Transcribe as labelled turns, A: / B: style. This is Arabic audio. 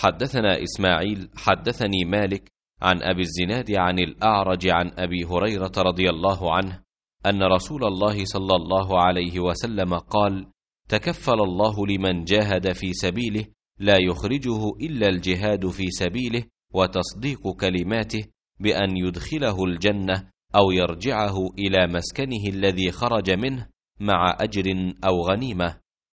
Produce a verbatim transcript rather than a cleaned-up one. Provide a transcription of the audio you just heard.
A: حدثنا إسماعيل حدثني مالك عن أبي الزناد عن الأعرج عن أبي هريرة رضي الله عنه أن رسول الله صلى الله عليه وسلم قال: تكفل الله لمن جاهد في سبيله لا يخرجه إلا الجهاد في سبيله وتصديق كلماته بأن يدخله الجنة أو يرجعه إلى مسكنه الذي خرج منه مع أجر أو غنيمة.